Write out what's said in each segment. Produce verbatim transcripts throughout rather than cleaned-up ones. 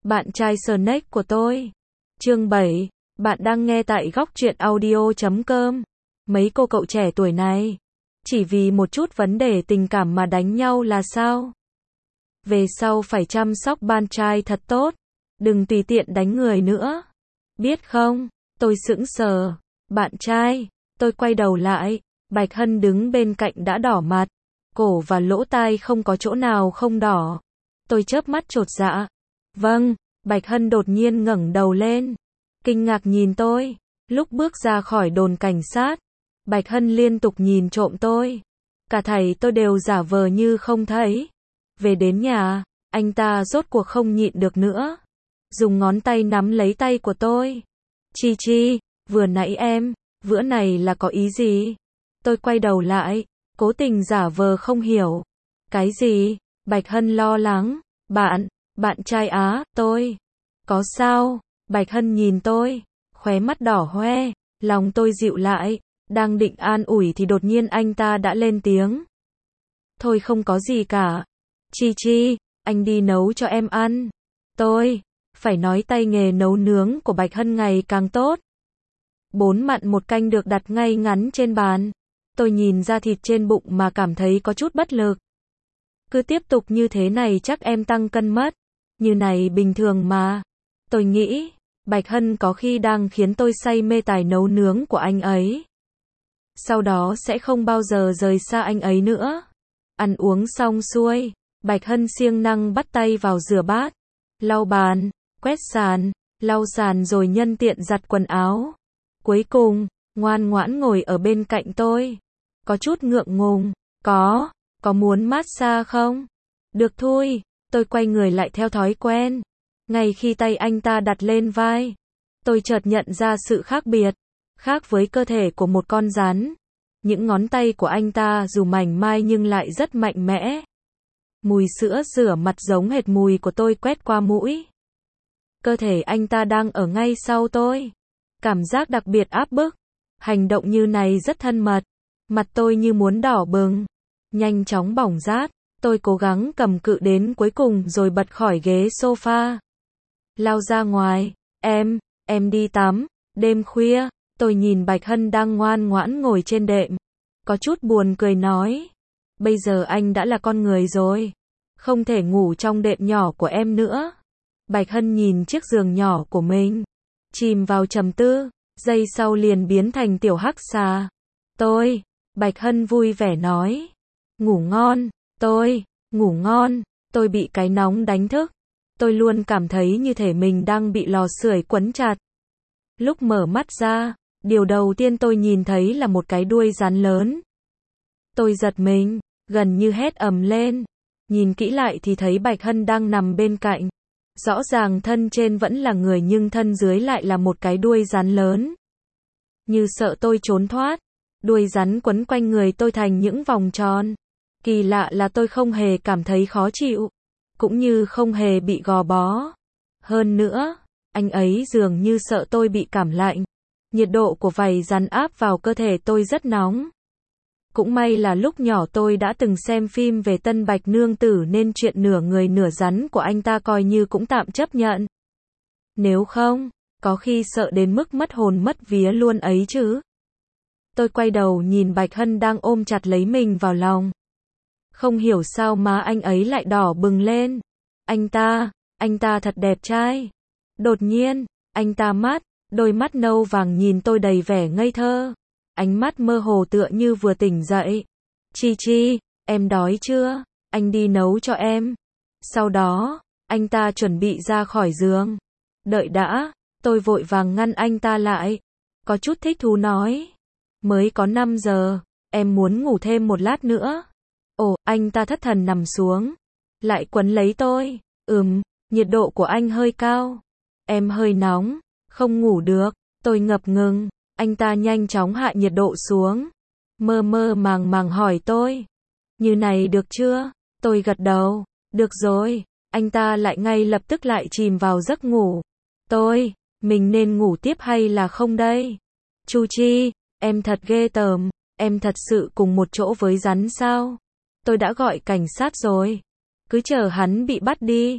bạn trai Snack của tôi. Chương bảy, bạn đang nghe tại góc truyện audio chấm com. Mấy cô cậu trẻ tuổi này, chỉ vì một chút vấn đề tình cảm mà đánh nhau là sao? Về sau phải chăm sóc bạn trai thật tốt, đừng tùy tiện đánh người nữa. Biết không? Tôi sững sờ. Bạn trai, tôi quay đầu lại, Bạch Hân đứng bên cạnh đã đỏ mặt, cổ và lỗ tai không có chỗ nào không đỏ. Tôi chớp mắt chột dạ. Vâng, Bạch Hân đột nhiên ngẩng đầu lên, kinh ngạc nhìn tôi. Lúc bước ra khỏi đồn cảnh sát, Bạch Hân liên tục nhìn trộm tôi. Cả thầy tôi đều giả vờ như không thấy. Về đến nhà, anh ta rốt cuộc không nhịn được nữa, dùng ngón tay nắm lấy tay của tôi. Chi Chi, vừa nãy em, bữa này là có ý gì? Tôi quay đầu lại, cố tình giả vờ không hiểu. Cái gì? Bạch Hân lo lắng. Bạn, bạn trai á, tôi. Có sao? Bạch Hân nhìn tôi, khóe mắt đỏ hoe, lòng tôi dịu lại, đang định an ủi thì đột nhiên anh ta đã lên tiếng. Thôi không có gì cả. Chi Chi, anh đi nấu cho em ăn. Tôi, phải nói tay nghề nấu nướng của Bạch Hân ngày càng tốt. Bốn mặn một canh được đặt ngay ngắn trên bàn. Tôi nhìn ra thịt trên bụng mà cảm thấy có chút bất lực. Cứ tiếp tục như thế này chắc em tăng cân mất. Như này bình thường mà. Tôi nghĩ, Bạch Hân có khi đang khiến tôi say mê tài nấu nướng của anh ấy. Sau đó sẽ không bao giờ rời xa anh ấy nữa. Ăn uống xong xuôi, Bạch Hân siêng năng bắt tay vào rửa bát, lau bàn, quét sàn, lau sàn rồi nhân tiện giặt quần áo. Cuối cùng, ngoan ngoãn ngồi ở bên cạnh tôi. Có chút ngượng ngùng. Có, có muốn massage không? Được thôi, tôi quay người lại theo thói quen. Ngay khi tay anh ta đặt lên vai, tôi chợt nhận ra sự khác biệt. Khác với cơ thể của một con rắn, những ngón tay của anh ta dù mảnh mai nhưng lại rất mạnh mẽ. Mùi sữa rửa mặt giống hệt mùi của tôi quét qua mũi. Cơ thể anh ta đang ở ngay sau tôi. Cảm giác đặc biệt áp bức. Hành động như này rất thân mật. Mặt tôi như muốn đỏ bừng, nhanh chóng bỏng rát. Tôi cố gắng cầm cự đến cuối cùng rồi bật khỏi ghế sofa, lao ra ngoài. Em, em đi tắm. Đêm khuya, tôi nhìn Bạch Hân đang ngoan ngoãn ngồi trên đệm, có chút buồn cười nói. Bây giờ anh đã là con người rồi, không thể ngủ trong đệm nhỏ của em nữa. Bạch Hân nhìn chiếc giường nhỏ của mình, chìm vào trầm tư, giây sau liền biến thành tiểu hắc xà. Tôi, Bạch Hân vui vẻ nói. Ngủ ngon. Tôi, ngủ ngon. Tôi bị cái nóng đánh thức. Tôi luôn cảm thấy như thể mình đang bị lò sưởi quấn chặt. Lúc mở mắt ra, điều đầu tiên tôi nhìn thấy là một cái đuôi rắn lớn. Tôi giật mình, gần như hét ầm lên. Nhìn kỹ lại thì thấy Bạch Hân đang nằm bên cạnh. Rõ ràng thân trên vẫn là người nhưng thân dưới lại là một cái đuôi rắn lớn. Như sợ tôi trốn thoát, đuôi rắn quấn quanh người tôi thành những vòng tròn. Kỳ lạ là tôi không hề cảm thấy khó chịu, cũng như không hề bị gò bó. Hơn nữa, anh ấy dường như sợ tôi bị cảm lạnh. Nhiệt độ của vảy rắn áp vào cơ thể tôi rất nóng. Cũng may là lúc nhỏ tôi đã từng xem phim về Tân Bạch Nương Tử nên chuyện nửa người nửa rắn của anh ta coi như cũng tạm chấp nhận. Nếu không, có khi sợ đến mức mất hồn mất vía luôn ấy chứ. Tôi quay đầu nhìn Bạch Hân đang ôm chặt lấy mình vào lòng. Không hiểu sao má anh ấy lại đỏ bừng lên. Anh ta, anh ta thật đẹp trai. Đột nhiên, anh ta mắt, đôi mắt nâu vàng nhìn tôi đầy vẻ ngây thơ. Ánh mắt mơ hồ tựa như vừa tỉnh dậy. Chi Chi, em đói chưa? Anh đi nấu cho em. Sau đó, anh ta chuẩn bị ra khỏi giường. Đợi đã, tôi vội vàng ngăn anh ta lại. Có chút thích thú nói. Mới có năm giờ, em muốn ngủ thêm một lát nữa. Ồ, anh ta thất thần nằm xuống. Lại quấn lấy tôi. Ừm, nhiệt độ của anh hơi cao. Em hơi nóng, không ngủ được. Tôi ngập ngừng. Anh ta nhanh chóng hạ nhiệt độ xuống. Mơ mơ màng màng hỏi tôi. Như này được chưa? Tôi gật đầu. Được rồi. Anh ta lại ngay lập tức lại chìm vào giấc ngủ. Tôi, mình nên ngủ tiếp hay là không đây? Chu Chi, em thật ghê tởm. Em thật sự cùng một chỗ với rắn sao? Tôi đã gọi cảnh sát rồi. Cứ chờ hắn bị bắt đi.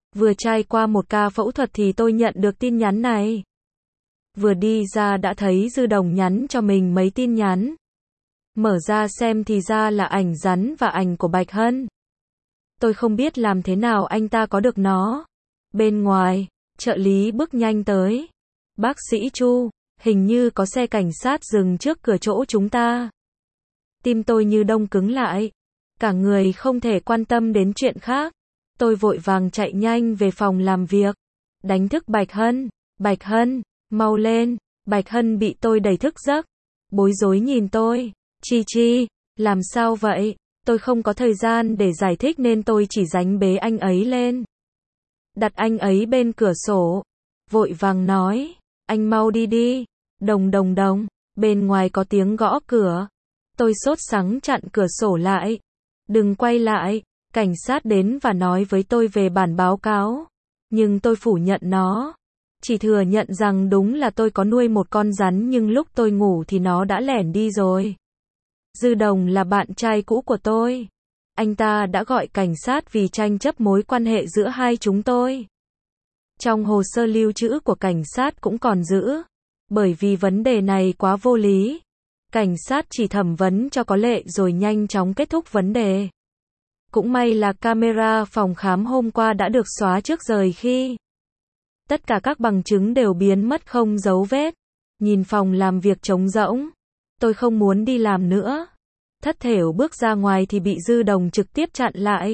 Vừa trải qua một ca phẫu thuật thì tôi nhận được tin nhắn này. Vừa đi ra đã thấy Dư Đồng nhắn cho mình mấy tin nhắn. Mở ra xem thì ra là ảnh rắn và ảnh của Bạch Hân. Tôi không biết làm thế nào anh ta có được nó. Bên ngoài, trợ lý bước nhanh tới. Bác sĩ Chu, hình như có xe cảnh sát dừng trước cửa chỗ chúng ta. Tim tôi như đông cứng lại. Cả người không thể quan tâm đến chuyện khác. Tôi vội vàng chạy nhanh về phòng làm việc. Đánh thức Bạch Hân. Bạch Hân, mau lên. Bạch Hân bị tôi đẩy thức giấc. Bối rối nhìn tôi. Chi Chi, làm sao vậy? Tôi không có thời gian để giải thích nên tôi chỉ đánh bế anh ấy lên. Đặt anh ấy bên cửa sổ. Vội vàng nói. Anh mau đi đi. Đồng đồng đồng. Bên ngoài có tiếng gõ cửa. Tôi sốt sắng chặn cửa sổ lại. Đừng quay lại. Cảnh sát đến và nói với tôi về bản báo cáo. Nhưng tôi phủ nhận nó. Chỉ thừa nhận rằng đúng là tôi có nuôi một con rắn nhưng lúc tôi ngủ thì nó đã lẻn đi rồi. Dư Đồng là bạn trai cũ của tôi. Anh ta đã gọi cảnh sát vì tranh chấp mối quan hệ giữa hai chúng tôi. Trong hồ sơ lưu trữ của cảnh sát cũng còn giữ. Bởi vì vấn đề này quá vô lý. Cảnh sát chỉ thẩm vấn cho có lệ rồi nhanh chóng kết thúc vấn đề. Cũng may là camera phòng khám hôm qua đã được xóa trước rời khi. Tất cả các bằng chứng đều biến mất không dấu vết. Nhìn phòng làm việc trống rỗng. Tôi không muốn đi làm nữa. Thất thểu bước ra ngoài thì bị Dư Đồng trực tiếp chặn lại.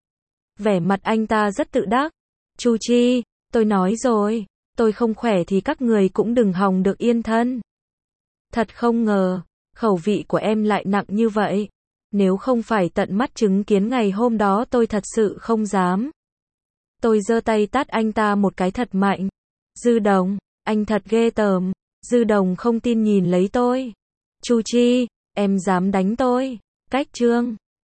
Vẻ mặt anh ta rất tự đắc. Chu Chi, tôi nói rồi, tôi không khỏe thì các người cũng đừng hòng được yên thân. Thật không ngờ, khẩu vị của em lại nặng như vậy. Nếu không phải tận mắt chứng kiến ngày hôm đó tôi thật sự không dám. Tôi giơ tay tát anh ta một cái thật mạnh. Dư Đồng, anh thật ghê tởm. Dư Đồng không tin nhìn lấy tôi. Chu Chi, em dám đánh tôi. Cách trương.